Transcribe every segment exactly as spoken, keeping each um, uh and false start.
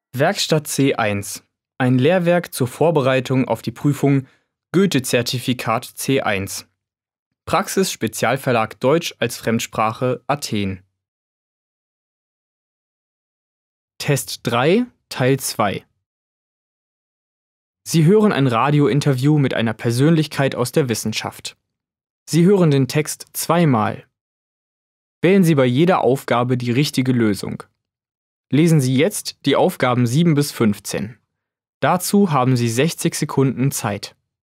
Werkstatt C eins. Ein Lehrwerk zur Vorbereitung auf die Prüfung Goethe-Zertifikat C eins. Praxis Spezialverlag Deutsch als Fremdsprache Athen. Test drei, Teil zwei. Sie hören ein Radiointerview mit einer Persönlichkeit aus der Wissenschaft. Sie hören den Text zweimal. Wählen Sie bei jeder Aufgabe die richtige Lösung. Lesen Sie jetzt die Aufgaben sieben bis fünfzehn. Dazu haben Sie sechzig Sekunden Zeit.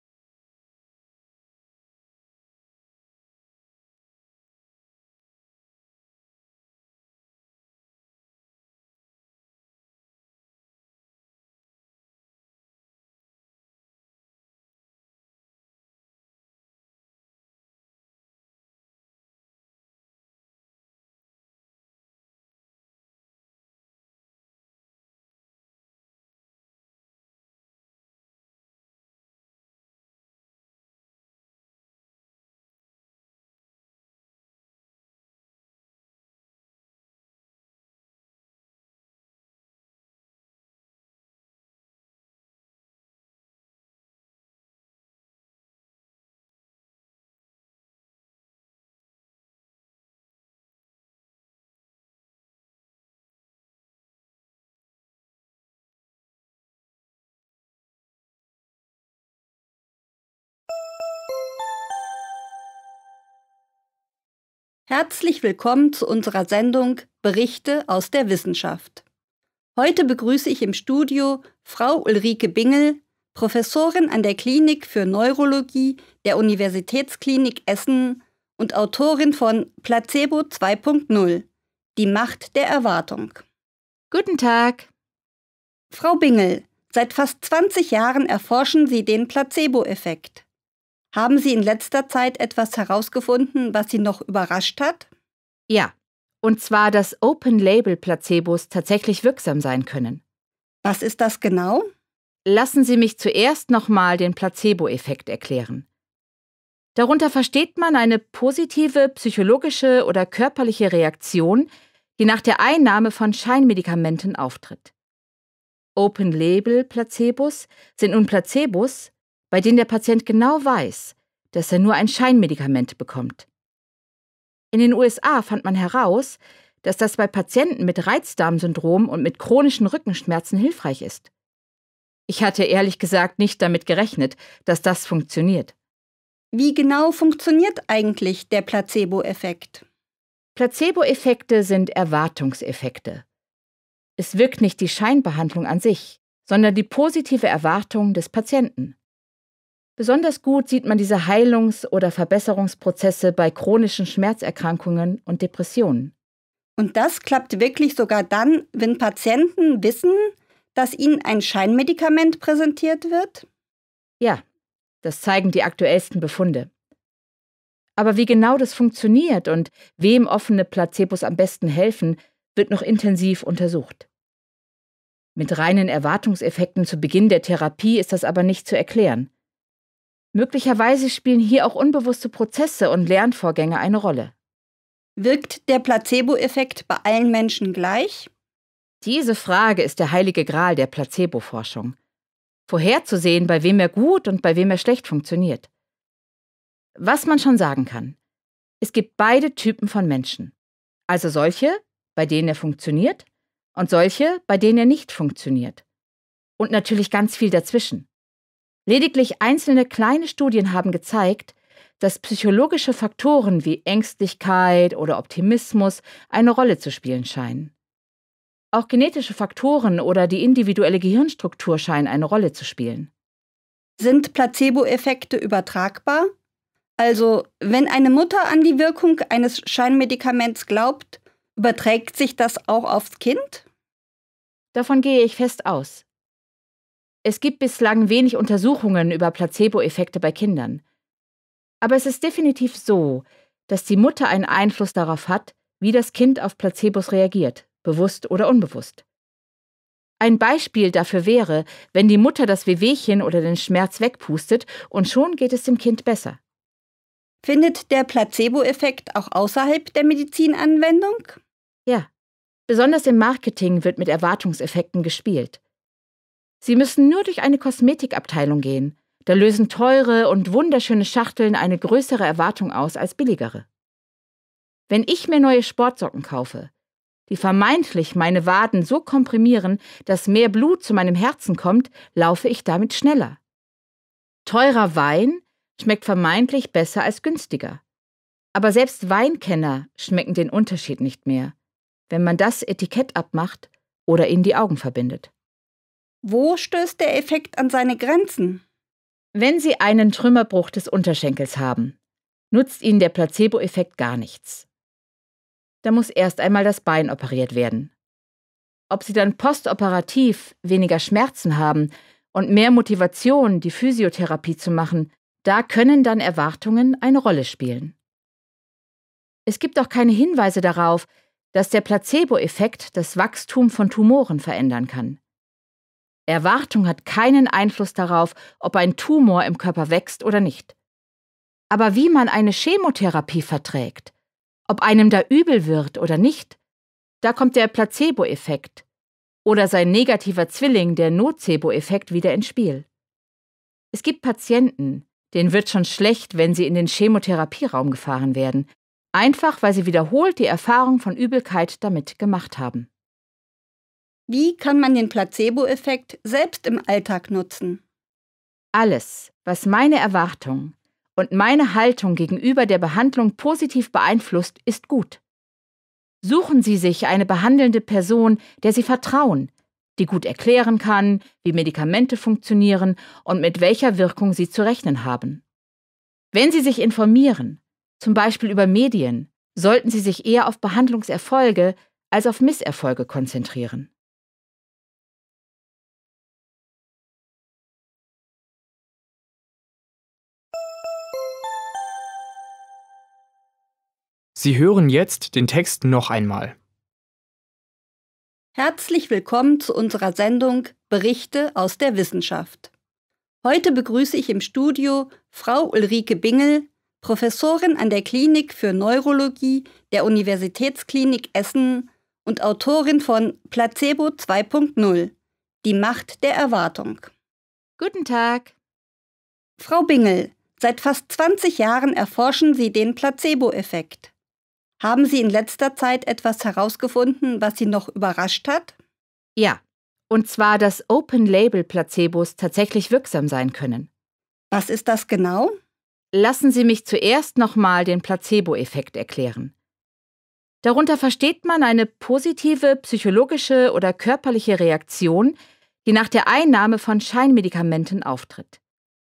Herzlich willkommen zu unserer Sendung Berichte aus der Wissenschaft. Heute begrüße ich im Studio Frau Ulrike Bingel, Professorin an der Klinik für Neurologie der Universitätsklinik Essen und Autorin von Placebo zwei Punkt null, die Macht der Erwartung. Guten Tag. Frau Bingel, seit fast zwanzig Jahren erforschen Sie den Placebo-Effekt. Haben Sie in letzter Zeit etwas herausgefunden, was Sie noch überrascht hat? Ja, und zwar, dass Open-Label-Placebos tatsächlich wirksam sein können. Was ist das genau? Lassen Sie mich zuerst nochmal den Placebo-Effekt erklären. Darunter versteht man eine positive psychologische oder körperliche Reaktion, die nach der Einnahme von Scheinmedikamenten auftritt. Open-Label-Placebos sind nun Placebos, bei denen der Patient genau weiß, dass er nur ein Scheinmedikament bekommt. In den U S A fand man heraus, dass das bei Patienten mit Reizdarmsyndrom und mit chronischen Rückenschmerzen hilfreich ist. Ich hatte ehrlich gesagt nicht damit gerechnet, dass das funktioniert. Wie genau funktioniert eigentlich der Placebo-Effekt? Placebo-Effekte sind Erwartungseffekte. Es wirkt nicht die Scheinbehandlung an sich, sondern die positive Erwartung des Patienten. Besonders gut sieht man diese Heilungs- oder Verbesserungsprozesse bei chronischen Schmerzerkrankungen und Depressionen. Und das klappt wirklich sogar dann, wenn Patienten wissen, dass ihnen ein Scheinmedikament präsentiert wird? Ja, das zeigen die aktuellsten Befunde. Aber wie genau das funktioniert und wem offene Placebos am besten helfen, wird noch intensiv untersucht. Mit reinen Erwartungseffekten zu Beginn der Therapie ist das aber nicht zu erklären. Möglicherweise spielen hier auch unbewusste Prozesse und Lernvorgänge eine Rolle. Wirkt der Placebo-Effekt bei allen Menschen gleich? Diese Frage ist der heilige Gral der Placebo-Forschung. Vorherzusehen, bei wem er gut und bei wem er schlecht funktioniert. Was man schon sagen kann: Es gibt beide Typen von Menschen. Also solche, bei denen er funktioniert, und solche, bei denen er nicht funktioniert. Und natürlich ganz viel dazwischen. Lediglich einzelne kleine Studien haben gezeigt, dass psychologische Faktoren wie Ängstlichkeit oder Optimismus eine Rolle zu spielen scheinen. Auch genetische Faktoren oder die individuelle Gehirnstruktur scheinen eine Rolle zu spielen. Sind Placebo-Effekte übertragbar? Also, wenn eine Mutter an die Wirkung eines Scheinmedikaments glaubt, überträgt sich das auch aufs Kind? Davon gehe ich fest aus. Es gibt bislang wenig Untersuchungen über Placebo-Effekte bei Kindern. Aber es ist definitiv so, dass die Mutter einen Einfluss darauf hat, wie das Kind auf Placebos reagiert, bewusst oder unbewusst. Ein Beispiel dafür wäre, wenn die Mutter das Wehwehchen oder den Schmerz wegpustet und schon geht es dem Kind besser. Findet der Placebo-Effekt auch außerhalb der Medizinanwendung? Ja, Besonders im Marketing wird mit Erwartungseffekten gespielt. Sie müssen nur durch eine Kosmetikabteilung gehen. Da lösen teure und wunderschöne Schachteln eine größere Erwartung aus als billigere. Wenn ich mir neue Sportsocken kaufe, die vermeintlich meine Waden so komprimieren, dass mehr Blut zu meinem Herzen kommt, laufe ich damit schneller. Teurer Wein schmeckt vermeintlich besser als günstiger. Aber selbst Weinkenner schmecken den Unterschied nicht mehr, wenn man das Etikett abmacht oder ihnen die Augen verbindet. Wo stößt der Effekt an seine Grenzen? Wenn Sie einen Trümmerbruch des Unterschenkels haben, nutzt Ihnen der Placebo-Effekt gar nichts. Da muss erst einmal das Bein operiert werden. Ob Sie dann postoperativ weniger Schmerzen haben und mehr Motivation, die Physiotherapie zu machen, da können dann Erwartungen eine Rolle spielen. Es gibt auch keine Hinweise darauf, dass der Placebo-Effekt das Wachstum von Tumoren verändern kann. Erwartung hat keinen Einfluss darauf, ob ein Tumor im Körper wächst oder nicht. Aber wie man eine Chemotherapie verträgt, ob einem da übel wird oder nicht, da kommt der Placebo-Effekt oder sein negativer Zwilling, der Nocebo-Effekt, wieder ins Spiel. Es gibt Patienten, denen wird schon schlecht, wenn sie in den Chemotherapieraum gefahren werden, einfach weil sie wiederholt die Erfahrung von Übelkeit damit gemacht haben. Wie kann man den Placebo-Effekt selbst im Alltag nutzen? Alles, was meine Erwartung und meine Haltung gegenüber der Behandlung positiv beeinflusst, ist gut. Suchen Sie sich eine behandelnde Person, der Sie vertrauen, die gut erklären kann, wie Medikamente funktionieren und mit welcher Wirkung sie zu rechnen haben. Wenn Sie sich informieren, zum Beispiel über Medien, sollten Sie sich eher auf Behandlungserfolge als auf Misserfolge konzentrieren. Sie hören jetzt den Text noch einmal. Herzlich willkommen zu unserer Sendung Berichte aus der Wissenschaft. Heute begrüße ich im Studio Frau Ulrike Bingel, Professorin an der Klinik für Neurologie der Universitätsklinik Essen und Autorin von Placebo zwei Punkt null – Die Macht der Erwartung. Guten Tag. Frau Bingel, seit fast zwanzig Jahren erforschen Sie den Placebo-Effekt. Haben Sie in letzter Zeit etwas herausgefunden, was Sie noch überrascht hat? Ja, und zwar, dass Open-Label-Placebos tatsächlich wirksam sein können. Was ist das genau? Lassen Sie mich zuerst nochmal den Placebo-Effekt erklären. Darunter versteht man eine positive psychologische oder körperliche Reaktion, die nach der Einnahme von Scheinmedikamenten auftritt.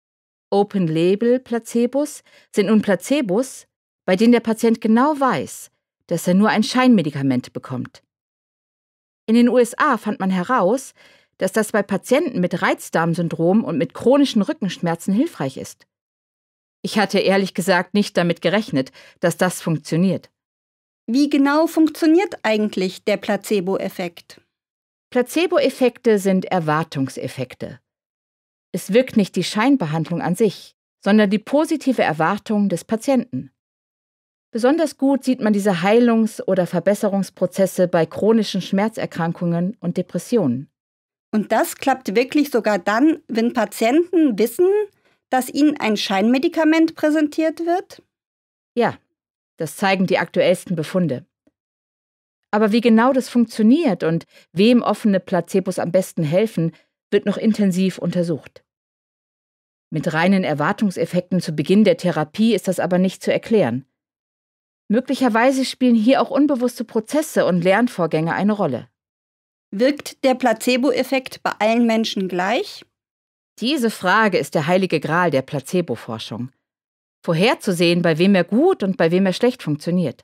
Open-Label-Placebos sind nun Placebos, bei denen der Patient genau weiß, dass er nur ein Scheinmedikament bekommt. In den U S A fand man heraus, dass das bei Patienten mit Reizdarmsyndrom und mit chronischen Rückenschmerzen hilfreich ist. Ich hatte ehrlich gesagt nicht damit gerechnet, dass das funktioniert. Wie genau funktioniert eigentlich der Placebo-Effekt? Placebo-Effekte sind Erwartungseffekte. Es wirkt nicht die Scheinbehandlung an sich, sondern die positive Erwartung des Patienten. Besonders gut sieht man diese Heilungs- oder Verbesserungsprozesse bei chronischen Schmerzerkrankungen und Depressionen. Und das klappt wirklich sogar dann, wenn Patienten wissen, dass ihnen ein Scheinmedikament präsentiert wird? Ja, das zeigen die aktuellsten Befunde. Aber wie genau das funktioniert und wem offene Placebos am besten helfen, wird noch intensiv untersucht. Mit reinen Erwartungseffekten zu Beginn der Therapie ist das aber nicht zu erklären. Möglicherweise spielen hier auch unbewusste Prozesse und Lernvorgänge eine Rolle. Wirkt der Placebo-Effekt bei allen Menschen gleich? Diese Frage ist der heilige Gral der Placebo-Forschung. Vorherzusehen, bei wem er gut und bei wem er schlecht funktioniert.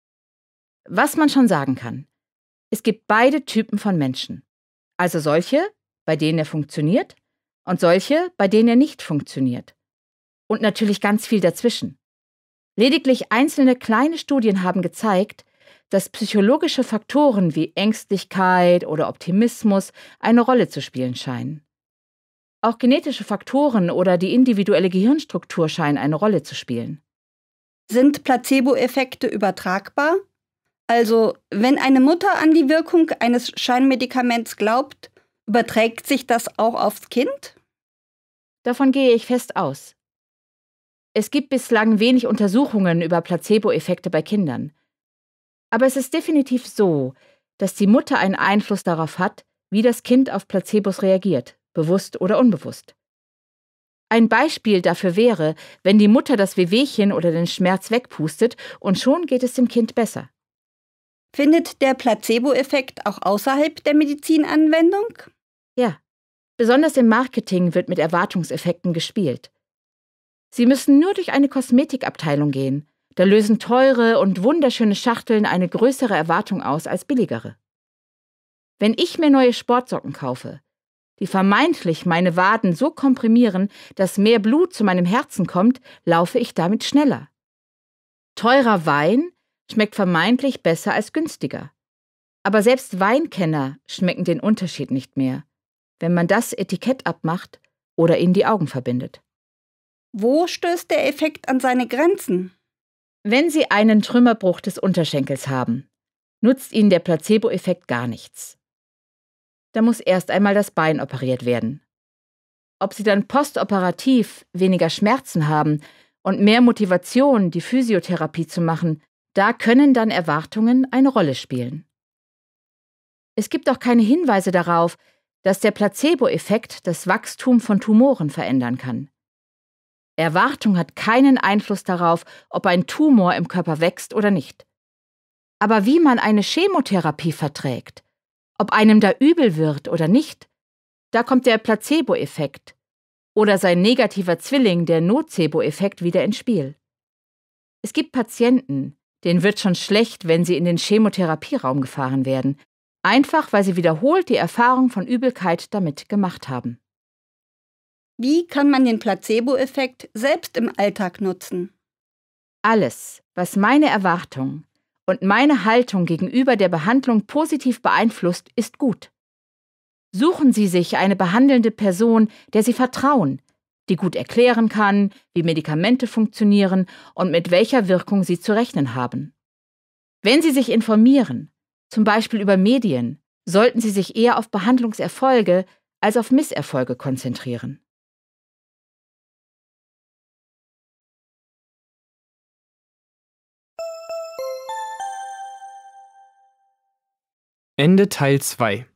Was man schon sagen kann: Es gibt beide Typen von Menschen. Also solche, bei denen er funktioniert, und solche, bei denen er nicht funktioniert. Und natürlich ganz viel dazwischen. Lediglich einzelne kleine Studien haben gezeigt, dass psychologische Faktoren wie Ängstlichkeit oder Optimismus eine Rolle zu spielen scheinen. Auch genetische Faktoren oder die individuelle Gehirnstruktur scheinen eine Rolle zu spielen. Sind Placebo-Effekte übertragbar? Also, wenn eine Mutter an die Wirkung eines Scheinmedikaments glaubt, überträgt sich das auch aufs Kind? Davon gehe ich fest aus. Es gibt bislang wenig Untersuchungen über Placebo-Effekte bei Kindern. Aber es ist definitiv so, dass die Mutter einen Einfluss darauf hat, wie das Kind auf Placebos reagiert, bewusst oder unbewusst. Ein Beispiel dafür wäre, wenn die Mutter das Wehwehchen oder den Schmerz wegpustet und schon geht es dem Kind besser. Findet der Placebo-Effekt auch außerhalb der Medizin Anwendung? Ja, besonders im Marketing wird mit Erwartungseffekten gespielt. Sie müssen nur durch eine Kosmetikabteilung gehen. Da lösen teure und wunderschöne Schachteln eine größere Erwartung aus als billigere. Wenn ich mir neue Sportsocken kaufe, die vermeintlich meine Waden so komprimieren, dass mehr Blut zu meinem Herzen kommt, laufe ich damit schneller. Teurer Wein schmeckt vermeintlich besser als günstiger. Aber selbst Weinkenner schmecken den Unterschied nicht mehr, wenn man das Etikett abmacht oder ihnen die Augen verbindet. Wo stößt der Effekt an seine Grenzen? Wenn Sie einen Trümmerbruch des Unterschenkels haben, nutzt Ihnen der Placebo-Effekt gar nichts. Da muss erst einmal das Bein operiert werden. Ob Sie dann postoperativ weniger Schmerzen haben und mehr Motivation, die Physiotherapie zu machen, da können dann Erwartungen eine Rolle spielen. Es gibt auch keine Hinweise darauf, dass der Placebo-Effekt das Wachstum von Tumoren verändern kann. Erwartung hat keinen Einfluss darauf, ob ein Tumor im Körper wächst oder nicht. Aber wie man eine Chemotherapie verträgt, ob einem da übel wird oder nicht, da kommt der Placebo-Effekt oder sein negativer Zwilling, der Nocebo-Effekt, wieder ins Spiel. Es gibt Patienten, denen wird schon schlecht, wenn sie in den Chemotherapieraum gefahren werden, einfach weil sie wiederholt die Erfahrung von Übelkeit damit gemacht haben. Wie kann man den Placebo-Effekt selbst im Alltag nutzen? Alles, was meine Erwartung und meine Haltung gegenüber der Behandlung positiv beeinflusst, ist gut. Suchen Sie sich eine behandelnde Person, der Sie vertrauen, die gut erklären kann, wie Medikamente funktionieren und mit welcher Wirkung sie zu rechnen haben. Wenn Sie sich informieren, zum Beispiel über Medien, sollten Sie sich eher auf Behandlungserfolge als auf Misserfolge konzentrieren. Ende Teil zwei.